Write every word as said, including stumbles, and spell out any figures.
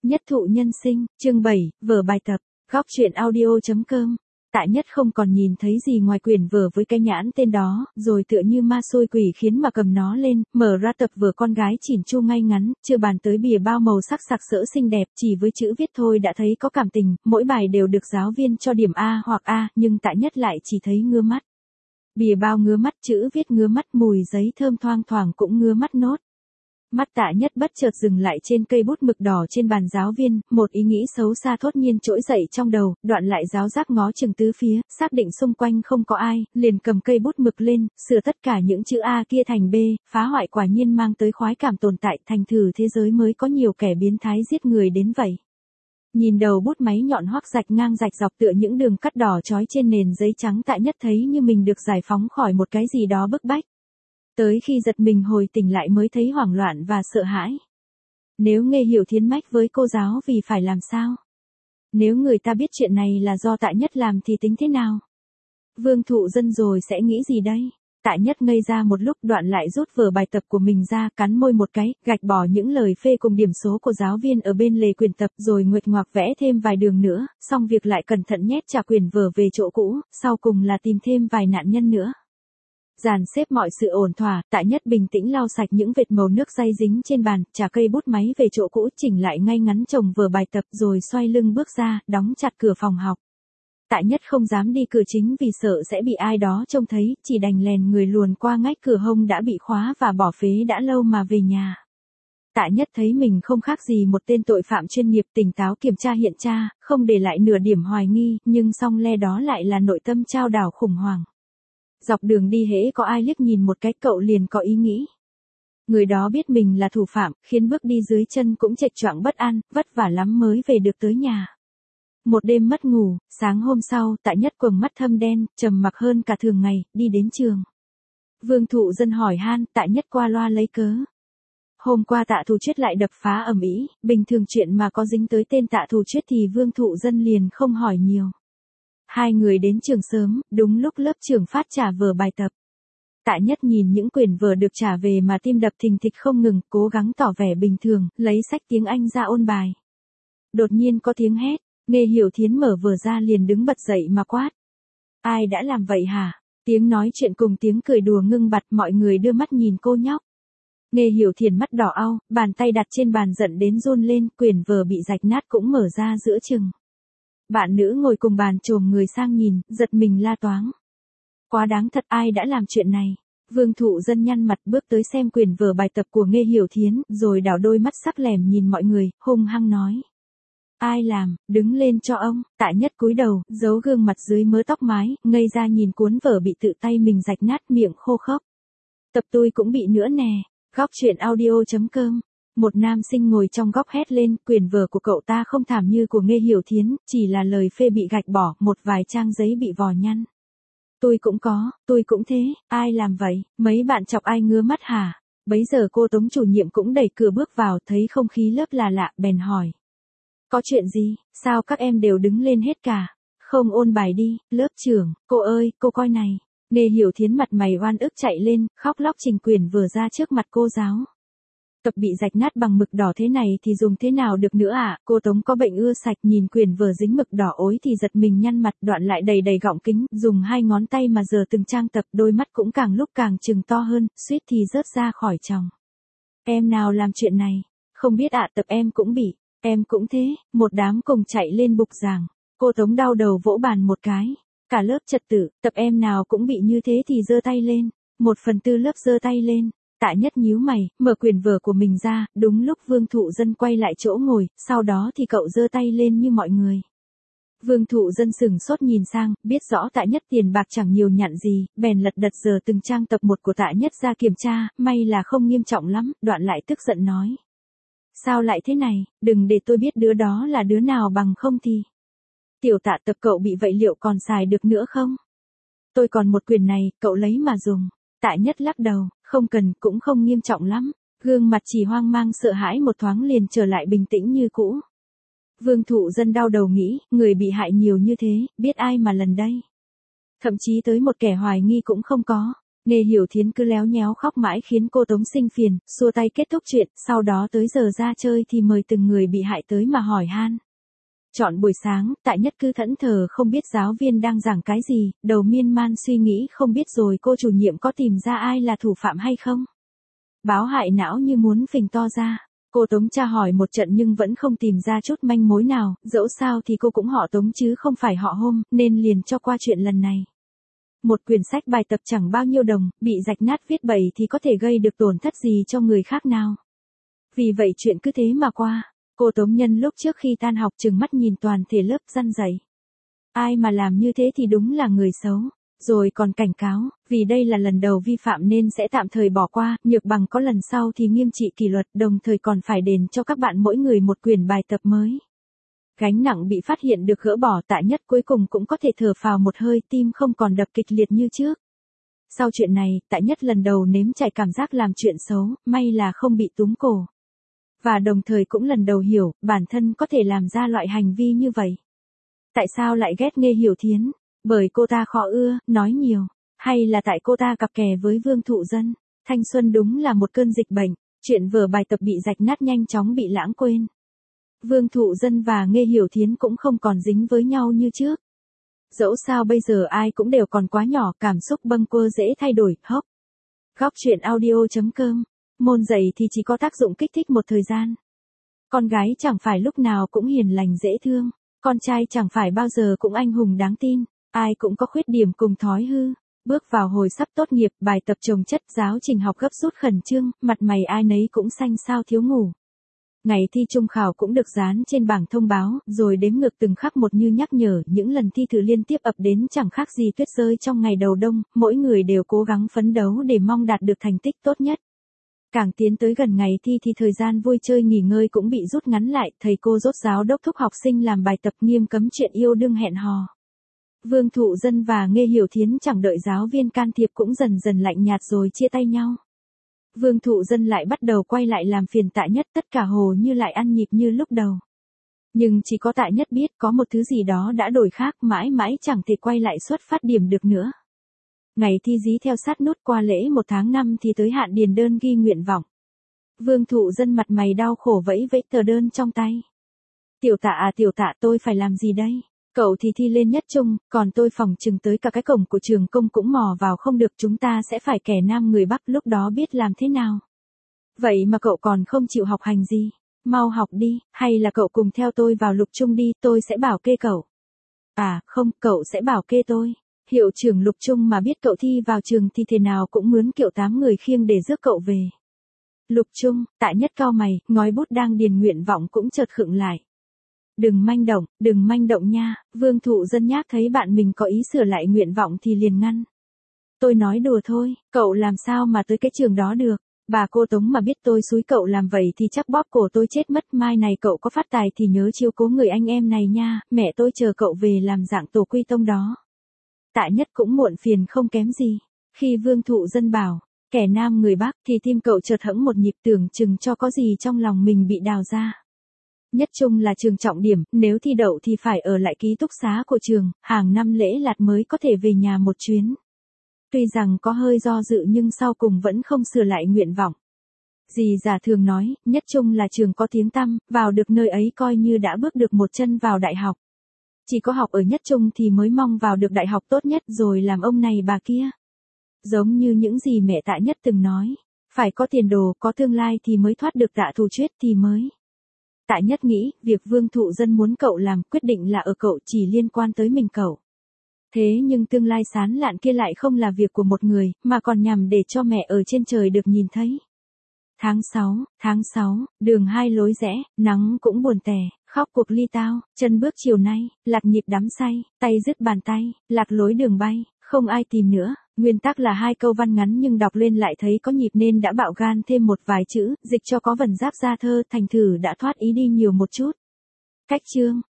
Nhất thụ nhân sinh, chương bảy, vở bài tập, góc truyện audio.com. Tạ Nhất không còn nhìn thấy gì ngoài quyển vở với cái nhãn tên đó, rồi tựa như ma xôi quỷ khiến mà cầm nó lên, mở ra tập vở con gái chỉn chu ngay ngắn, chưa bàn tới bìa bao màu sắc sặc sỡ xinh đẹp, chỉ với chữ viết thôi đã thấy có cảm tình, mỗi bài đều được giáo viên cho điểm A hoặc A, nhưng Tạ Nhất lại chỉ thấy ngứa mắt. Bìa bao ngứa mắt, chữ viết ngứa mắt, mùi giấy thơm thoang thoảng cũng ngứa mắt nốt. Mắt Tạ Nhất bất chợt dừng lại trên cây bút mực đỏ trên bàn giáo viên, một ý nghĩ xấu xa thốt nhiên trỗi dậy trong đầu, đoạn lại giáo giác ngó chừng tứ phía, xác định xung quanh không có ai, liền cầm cây bút mực lên, sửa tất cả những chữ A kia thành B, phá hoại quả nhiên mang tới khoái cảm tồn tại, thành thử thế giới mới có nhiều kẻ biến thái giết người đến vậy. Nhìn đầu bút máy nhọn hoắc rạch ngang rạch dọc tựa những đường cắt đỏ chói trên nền giấy trắng, Tạ Nhất thấy như mình được giải phóng khỏi một cái gì đó bức bách. Tới khi giật mình hồi tỉnh lại mới thấy hoảng loạn và sợ hãi. Nếu Nghê Hiểu Thiến mách với cô giáo vì phải làm sao? Nếu người ta biết chuyện này là do Tạ Nhất làm thì tính thế nào? Vương Thụ Dân rồi sẽ nghĩ gì đây? Tạ Nhất ngây ra một lúc, đoạn lại rút vở bài tập của mình ra, cắn môi một cái, gạch bỏ những lời phê cùng điểm số của giáo viên ở bên lề quyển tập, rồi nguệch ngoạc vẽ thêm vài đường nữa, xong việc lại cẩn thận nhét trả quyển vở về chỗ cũ, sau cùng là tìm thêm vài nạn nhân nữa. Dàn xếp mọi sự ổn thỏa, Tạ Nhất bình tĩnh lau sạch những vệt màu nước day dính trên bàn, trả cây bút máy về chỗ cũ, chỉnh lại ngay ngắn chồng vở bài tập, rồi xoay lưng bước ra, đóng chặt cửa phòng học. Tạ Nhất không dám đi cửa chính vì sợ sẽ bị ai đó trông thấy, chỉ đành lèn người luồn qua ngách cửa hông đã bị khóa và bỏ phế đã lâu mà về nhà. Tạ Nhất thấy mình không khác gì một tên tội phạm chuyên nghiệp, tỉnh táo kiểm tra hiện tra, không để lại nửa điểm hoài nghi, nhưng song le đó lại là nội tâm chao đảo khủng hoảng. Dọc đường đi hễ có ai liếc nhìn một cái, cậu liền có ý nghĩ. Người đó biết mình là thủ phạm, khiến bước đi dưới chân cũng chệch choạng bất an, vất vả lắm mới về được tới nhà. Một đêm mất ngủ, sáng hôm sau, Tạ Nhất quầng mắt thâm đen, trầm mặc hơn cả thường ngày, đi đến trường. Vương Thụ Dân hỏi han, Tạ Nhất qua loa lấy cớ. Hôm qua Tạ Thù Chuyết lại đập phá ầm ĩ, bình thường chuyện mà có dính tới tên Tạ Thù Chuyết thì Vương Thụ Dân liền không hỏi nhiều. Hai người đến trường sớm, đúng lúc lớp trưởng phát trả vở bài tập. Tạ Nhất nhìn những quyển vở được trả về mà tim đập thình thịch không ngừng, cố gắng tỏ vẻ bình thường, lấy sách tiếng Anh ra ôn bài. Đột nhiên có tiếng hét, Nghê Hiểu Thiến mở vở ra liền đứng bật dậy mà quát. Ai đã làm vậy hả? Tiếng nói chuyện cùng tiếng cười đùa ngưng bặt, mọi người đưa mắt nhìn cô nhóc. Nghê Hiểu Thiến mắt đỏ au, bàn tay đặt trên bàn giận đến run lên, quyển vở bị rạch nát cũng mở ra giữa chừng. Bạn nữ ngồi cùng bàn chồm người sang nhìn, giật mình la toáng. Quá đáng thật, ai đã làm chuyện này? Vương Thụ Dân nhăn mặt bước tới xem quyển vở bài tập của Nghê Hiểu Thiến, rồi đảo đôi mắt sắc lẻm nhìn mọi người, hung hăng nói. Ai làm, đứng lên cho ông. Tạ Nhất cúi đầu, giấu gương mặt dưới mớ tóc mái, ngây ra nhìn cuốn vở bị tự tay mình rạch nát, miệng khô khốc. Tập tôi cũng bị nữa nè. Góc truyện audio.com. Một nam sinh ngồi trong góc hét lên, quyển vở của cậu ta không thảm như của Nghê Hiểu Thiến, chỉ là lời phê bị gạch bỏ, một vài trang giấy bị vò nhăn. Tôi cũng có, tôi cũng thế, ai làm vậy, mấy bạn chọc ai ngứa mắt hả? Bấy giờ cô Tống chủ nhiệm cũng đẩy cửa bước vào, thấy không khí lớp là lạ, bèn hỏi. Có chuyện gì, sao các em đều đứng lên hết cả? Không ôn bài đi, lớp trưởng, cô ơi, cô coi này. Nghê Hiểu Thiến mặt mày oan ức chạy lên, khóc lóc trình quyển vở ra trước mặt cô giáo. Tập bị rạch nát bằng mực đỏ thế này thì dùng thế nào được nữa à? Cô Tống có bệnh ưa sạch, nhìn quyển vở dính mực đỏ ối thì giật mình nhăn mặt, đoạn lại đầy đầy gọng kính, dùng hai ngón tay mà giờ từng trang tập, đôi mắt cũng càng lúc càng trừng to hơn, suýt thì rớt ra khỏi tròng. Em nào làm chuyện này? Không biết ạ, à, tập em cũng bị, em cũng thế, một đám cùng chạy lên bục giảng. Cô Tống đau đầu vỗ bàn một cái. Cả lớp trật tự, tập em nào cũng bị như thế thì giơ tay lên. Một phần tư lớp giơ tay lên. Tạ Nhất nhíu mày, mở quyển vở của mình ra, đúng lúc Vương Thụ Dân quay lại chỗ ngồi, sau đó thì cậu giơ tay lên như mọi người. Vương Thụ Dân sửng sốt nhìn sang, biết rõ Tạ Nhất tiền bạc chẳng nhiều nhặn gì, bèn lật đật giờ từng trang tập một của Tạ Nhất ra kiểm tra, may là không nghiêm trọng lắm, đoạn lại tức giận nói. Sao lại thế này, đừng để tôi biết đứa đó là đứa nào bằng không thì. Tiểu Tạ, tập cậu bị vậy liệu còn xài được nữa không? Tôi còn một quyển này, cậu lấy mà dùng. Tạ Nhất lắc đầu, không cần, cũng không nghiêm trọng lắm. Gương mặt chỉ hoang mang sợ hãi một thoáng liền trở lại bình tĩnh như cũ. Vương Thụ Dân đau đầu nghĩ, người bị hại nhiều như thế, biết ai mà lần đây. Thậm chí tới một kẻ hoài nghi cũng không có. Nghe Hiểu Thiến cứ léo nhéo khóc mãi khiến cô Tống sinh phiền, xua tay kết thúc chuyện, sau đó tới giờ ra chơi thì mời từng người bị hại tới mà hỏi han. Chọn buổi sáng, Tại Nhất cứ thẫn thờ không biết giáo viên đang giảng cái gì, đầu miên man suy nghĩ không biết rồi cô chủ nhiệm có tìm ra ai là thủ phạm hay không. Báo hại não như muốn phình to ra. Cô Tống tra hỏi một trận nhưng vẫn không tìm ra chút manh mối nào, dẫu sao thì cô cũng họ Tống chứ không phải họ Hôm, nên liền cho qua chuyện lần này. Một quyển sách bài tập chẳng bao nhiêu đồng, bị rạch nát viết bậy thì có thể gây được tổn thất gì cho người khác nào. Vì vậy chuyện cứ thế mà qua. Cô Tống Nhân lúc trước khi tan học trừng mắt nhìn toàn thể lớp răn dạy. Ai mà làm như thế thì đúng là người xấu. Rồi còn cảnh cáo, vì đây là lần đầu vi phạm nên sẽ tạm thời bỏ qua, nhược bằng có lần sau thì nghiêm trị kỷ luật, đồng thời còn phải đền cho các bạn mỗi người một quyển bài tập mới. Gánh nặng bị phát hiện được gỡ bỏ, Tại Nhất cuối cùng cũng có thể thở phào một hơi, tim không còn đập kịch liệt như trước. Sau chuyện này, Tại Nhất lần đầu nếm trải cảm giác làm chuyện xấu, may là không bị túm cổ. Và đồng thời cũng lần đầu hiểu, bản thân có thể làm ra loại hành vi như vậy. Tại sao lại ghét Nghe Hiểu Thiến? Bởi cô ta khó ưa, nói nhiều. Hay là tại cô ta cặp kè với Vương Thụ Dân? Thanh xuân đúng là một cơn dịch bệnh, chuyện vở bài tập bị rạch nát nhanh chóng bị lãng quên. Vương Thụ Dân và Nghe Hiểu Thiến cũng không còn dính với nhau như trước. Dẫu sao bây giờ ai cũng đều còn quá nhỏ, cảm xúc bâng quơ dễ thay đổi, hốc. Góc chuyện audio chấm com. Môn dạy thì chỉ có tác dụng kích thích một thời gian. Con gái chẳng phải lúc nào cũng hiền lành dễ thương, con trai chẳng phải bao giờ cũng anh hùng đáng tin, ai cũng có khuyết điểm cùng thói hư. Bước vào hồi sắp tốt nghiệp, bài tập chồng chất, giáo trình học gấp rút khẩn trương, mặt mày ai nấy cũng xanh xao thiếu ngủ. Ngày thi trung khảo cũng được dán trên bảng thông báo, rồi đếm ngược từng khắc một như nhắc nhở, những lần thi thử liên tiếp ập đến chẳng khác gì tuyết rơi trong ngày đầu đông, mỗi người đều cố gắng phấn đấu để mong đạt được thành tích tốt nhất. Càng tiến tới gần ngày thi thì thời gian vui chơi nghỉ ngơi cũng bị rút ngắn lại, thầy cô rốt ráo đốc thúc học sinh làm bài tập, nghiêm cấm chuyện yêu đương hẹn hò. Vương Thụ Dân và Nghe Hiểu Thiến chẳng đợi giáo viên can thiệp cũng dần dần lạnh nhạt rồi chia tay nhau. Vương Thụ Dân lại bắt đầu quay lại làm phiền Tại Nhất, tất cả hồ như lại ăn nhịp như lúc đầu. Nhưng chỉ có Tại Nhất biết có một thứ gì đó đã đổi khác, mãi mãi chẳng thể quay lại xuất phát điểm được nữa. Ngày thi dí theo sát nút, qua lễ một tháng năm thì tới hạn điền đơn ghi nguyện vọng. Vương Thụ Dân mặt mày đau khổ vẫy vẫy tờ đơn trong tay. Tiểu Tạ à tiểu Tạ, tôi phải làm gì đây? Cậu thì thi lên nhất trung, còn tôi phỏng chừng tới cả cái cổng của trường công cũng mò vào không được, chúng ta sẽ phải kẻ nam người Bắc, lúc đó biết làm thế nào. Vậy mà cậu còn không chịu học hành gì? Mau học đi, hay là cậu cùng theo tôi vào lục trung đi, tôi sẽ bảo kê cậu. À, không, cậu sẽ bảo kê tôi. Hiệu trưởng lục trung mà biết cậu thi vào trường thì thế nào cũng mướn kiệu tám người khiêng để rước cậu về. Lục trung, Tại Nhất cau mày, ngói bút đang điền nguyện vọng cũng chợt khựng lại. Đừng manh động, đừng manh động nha. Vương Thụ Dân nhác thấy bạn mình có ý sửa lại nguyện vọng thì liền ngăn. Tôi nói đùa thôi, cậu làm sao mà tới cái trường đó được. Bà cô Tống mà biết tôi xúi cậu làm vậy thì chắc bóp cổ tôi chết mất, mai này cậu có phát tài thì nhớ chiếu cố người anh em này nha, mẹ tôi chờ cậu về làm dạng tổ quy tông đó. Tại Nhất cũng muộn phiền không kém gì. Khi Vương Thụ Dân bảo, kẻ nam người Bắc thì tim cậu chợt hẫng một nhịp, tưởng chừng cho có gì trong lòng mình bị đào ra. Nhất trung là trường trọng điểm, nếu thi đậu thì phải ở lại ký túc xá của trường, hàng năm lễ lạt mới có thể về nhà một chuyến. Tuy rằng có hơi do dự nhưng sau cùng vẫn không sửa lại nguyện vọng. Dì già thường nói, Nhất trung là trường có tiếng tăm, vào được nơi ấy coi như đã bước được một chân vào đại học. Chỉ có học ở Nhất trung thì mới mong vào được đại học tốt nhất rồi làm ông này bà kia. Giống như những gì mẹ Tạ Nhất từng nói, phải có tiền đồ, có tương lai thì mới thoát được Tạ Thù Chuyết thì mới. Tạ Nhất nghĩ, việc Vương Thụ Dân muốn cậu làm quyết định là ở cậu, chỉ liên quan tới mình cậu. Thế nhưng tương lai sáng lạn kia lại không là việc của một người, mà còn nhằm để cho mẹ ở trên trời được nhìn thấy. Tháng sáu, tháng sáu, đường hai lối rẽ, nắng cũng buồn tẻ, khóc cuộc ly tao, chân bước chiều nay, lạc nhịp đắm say, tay dứt bàn tay, lạc lối đường bay, không ai tìm nữa. Nguyên tắc là hai câu văn ngắn nhưng đọc lên lại thấy có nhịp nên đã bạo gan thêm một vài chữ, dịch cho có vần giáp ra thơ, thành thử đã thoát ý đi nhiều một chút. Cách chương,